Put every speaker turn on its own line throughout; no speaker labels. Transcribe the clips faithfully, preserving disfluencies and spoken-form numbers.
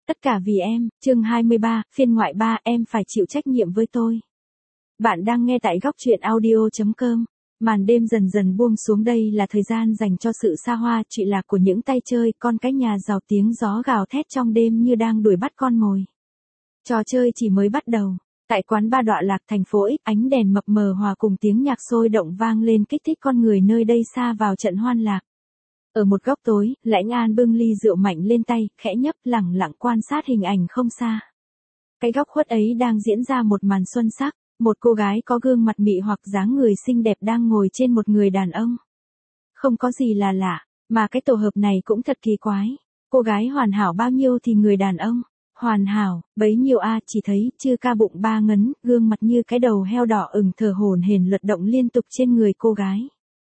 Tất cả vì em, chương hai mươi ba, phiên ngoại ba, em phải chịu trách nhiệm với tôi. Bạn đang nghe tại góc truyện audio chấm com. Màn đêm dần dần buông xuống, đây là thời gian dành cho sự xa hoa trụy lạc của những tay chơi con cái nhà giàu, tiếng gió gào thét trong đêm như đang đuổi bắt con mồi. Trò chơi chỉ mới bắt đầu. Tại quán ba Đọa Lạc thành phố X, ánh đèn mập mờ hòa cùng tiếng nhạc sôi động vang lên kích thích con người nơi đây sa vào trận hoan lạc. Ở một góc tối, Lãnh An bưng ly rượu mạnh lên tay, khẽ nhấp, lẳng lặng quan sát hình ảnh không xa. Cái góc khuất ấy đang diễn ra một màn xuân sắc, một cô gái có gương mặt mị hoặc dáng người xinh đẹp đang ngồi trên một người đàn ông. Không có gì là lạ, mà cái tổ hợp này cũng thật kỳ quái. Cô gái hoàn hảo bao nhiêu thì người đàn ông hoàn hảo bấy nhiêu a, à, chỉ thấy chưa ca bụng ba ngấn, gương mặt như cái đầu heo đỏ ửng thở hổn hển lật động liên tục trên người cô gái.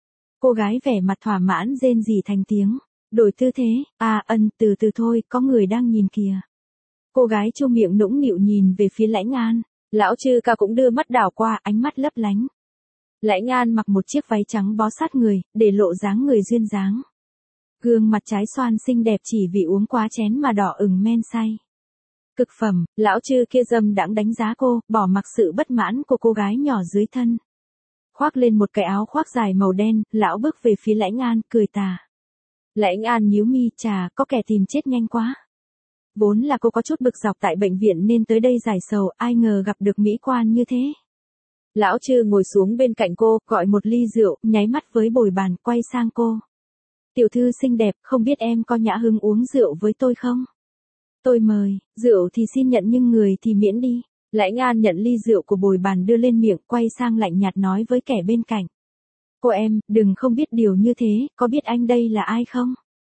Cô gái vẻ mặt thỏa mãn rên rỉ thành tiếng, đổi tư thế, à ân từ từ thôi, có người đang nhìn kìa. Cô gái chu miệng nũng nịu nhìn về phía Lãnh An, lão Trư Ca cũng đưa mắt đảo qua, ánh mắt lấp lánh. Lãnh An mặc một chiếc váy trắng bó sát người, để lộ dáng người duyên dáng. Gương mặt trái xoan xinh đẹp chỉ vì uống quá chén mà đỏ ửng men say. Cực phẩm, lão Trư kia dâm đãng đánh giá cô, bỏ mặc sự bất mãn của cô gái nhỏ dưới thân. Khoác lên một cái áo khoác dài màu đen, lão bước về phía Lãnh An, cười tà. Lãnh An nhíu mi, chà, có kẻ tìm chết nhanh quá. Vốn là cô có chút bực dọc tại bệnh viện nên tới đây giải sầu, ai ngờ gặp được mỹ quan như thế. Lão Trư ngồi xuống bên cạnh cô, gọi một ly rượu, nháy mắt với bồi bàn, quay sang cô. Tiểu thư xinh đẹp, không biết em có nhã hứng uống rượu với tôi không? Tôi mời, rượu thì xin nhận nhưng người thì miễn đi. Lãnh An nhận ly rượu của bồi bàn đưa lên miệng, quay sang lạnh nhạt nói với kẻ bên cạnh. Cô em, đừng không biết điều như thế, có biết anh đây là ai không?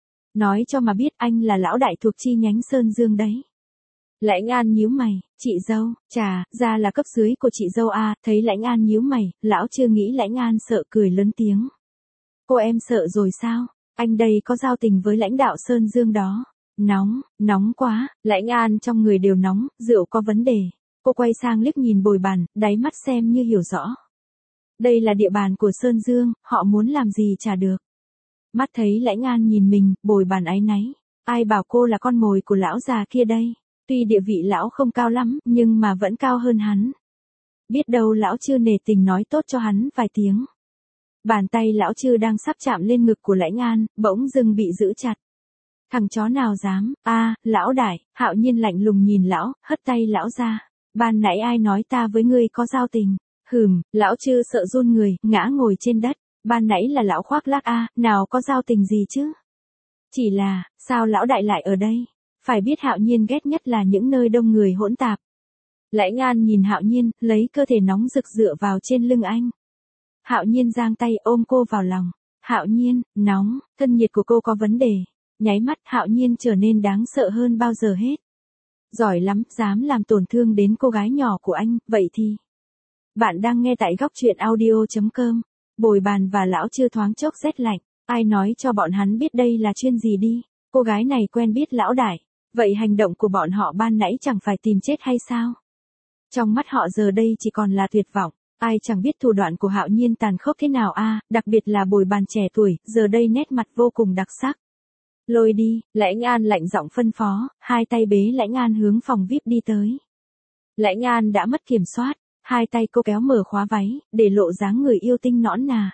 Nói cho mà biết, anh là lão đại thuộc chi nhánh Sơn Dương đấy. Lãnh An nhíu mày, chị dâu, chà, ra là cấp dưới của chị dâu à, thấy Lãnh An nhíu mày, lão chưa nghĩ Lãnh An sợ cười lớn tiếng. Cô em sợ rồi sao? Anh đây có giao tình với lãnh đạo Sơn Dương đó. Nóng, nóng quá, Lãnh An trong người đều nóng, rượu có vấn đề. Cô quay sang liếc nhìn bồi bàn, đáy mắt xem như hiểu rõ. Đây là địa bàn của Sơn Dương, họ muốn làm gì chả được. Mắt thấy Lãnh An nhìn mình, bồi bàn áy náy. Ai bảo cô là con mồi của lão già kia đây. Tuy địa vị lão không cao lắm, nhưng mà vẫn cao hơn hắn. Biết đâu lão chưa nể tình nói tốt cho hắn vài tiếng. Bàn tay lão Trư đang sắp chạm lên ngực của Lãnh An, bỗng dưng bị giữ chặt. Thằng chó nào dám, a à, lão đại, Hạo Nhiên lạnh lùng nhìn lão, hất tay lão ra. Ban nãy ai nói ta với ngươi có giao tình? Hừm, lão Trư sợ run người, ngã ngồi trên đất. Ban nãy là lão khoác lác a, à, nào có giao tình gì chứ? Chỉ là, sao lão đại lại ở đây? Phải biết Hạo Nhiên ghét nhất là những nơi đông người hỗn tạp. Lãnh An nhìn Hạo Nhiên, lấy cơ thể nóng rực dựa vào trên lưng anh. Hạo Nhiên giang tay ôm cô vào lòng. Hạo Nhiên, nóng, thân nhiệt của cô có vấn đề. Nháy mắt Hạo Nhiên trở nên đáng sợ hơn bao giờ hết. Giỏi lắm, dám làm tổn thương đến cô gái nhỏ của anh, vậy thì. Bạn đang nghe tại góc truyện audio chấm com. Bồi bàn và lão Trư thoáng chốc rét lạnh. Ai nói cho bọn hắn biết đây là chuyên gì đi. Cô gái này quen biết lão đại. Vậy hành động của bọn họ ban nãy chẳng phải tìm chết hay sao? Trong mắt họ giờ đây chỉ còn là tuyệt vọng. Ai chẳng biết thủ đoạn của Hạo Nhiên tàn khốc thế nào a, à, đặc biệt là bồi bàn trẻ tuổi, giờ đây nét mặt vô cùng đặc sắc. Lôi đi, Lãnh An lạnh giọng phân phó, hai tay bế Lãnh An hướng phòng vi ai pi đi tới. Lãnh An đã mất kiểm soát, hai tay cô kéo mở khóa váy, để lộ dáng người yêu tinh nõn nà.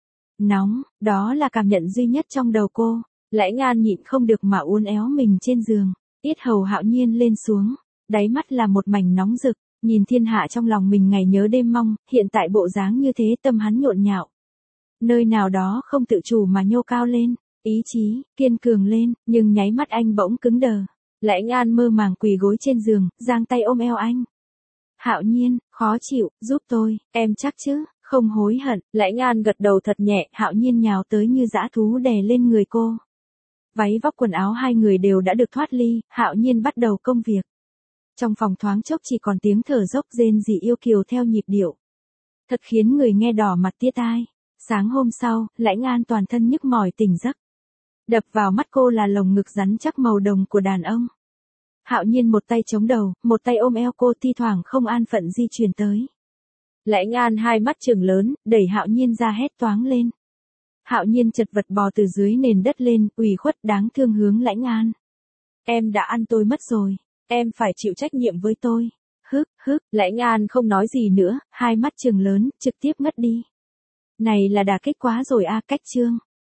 Nóng, đó là cảm nhận duy nhất trong đầu cô. Lãnh An nhịn không được mà uốn éo mình trên giường, yết hầu Hạo Nhiên lên xuống, đáy mắt là một mảnh nóng rực, nhìn thiên hạ trong lòng mình ngày nhớ đêm mong, hiện tại bộ dáng như thế tâm hắn nhộn nhạo. Nơi nào đó không tự chủ mà nhô cao lên. Ý chí, kiên cường lên, nhưng nháy mắt anh bỗng cứng đờ. Lãnh An mơ màng quỳ gối trên giường, giang tay ôm eo anh. Hạo Nhiên, khó chịu, giúp tôi, em chắc chứ, không hối hận. Lãnh An gật đầu thật nhẹ, Hạo Nhiên nhào tới như dã thú đè lên người cô. Váy vóc quần áo hai người đều đã được thoát ly, Hạo Nhiên bắt đầu công việc. Trong phòng thoáng chốc chỉ còn tiếng thở dốc rên rỉ yêu kiều theo nhịp điệu. Thật khiến người nghe đỏ mặt tía tai. Sáng hôm sau, Lãnh An toàn thân nhức mỏi tỉnh giấc. Đập vào mắt cô là lồng ngực rắn chắc màu đồng của đàn ông. Hạo Nhiên một tay chống đầu, một tay ôm eo cô, thi thoảng không an phận di chuyển tới. Lãnh An hai mắt trừng lớn, đẩy Hạo Nhiên ra hét toáng lên. Hạo Nhiên chật vật bò từ dưới nền đất lên, ủy khuất đáng thương hướng Lãnh An. Em đã ăn tôi mất rồi. Em phải chịu trách nhiệm với tôi. Hức, hức, Lãnh An không nói gì nữa, hai mắt trừng lớn, trực tiếp ngất đi. Này là đả kích quá rồi a, Cách Trương.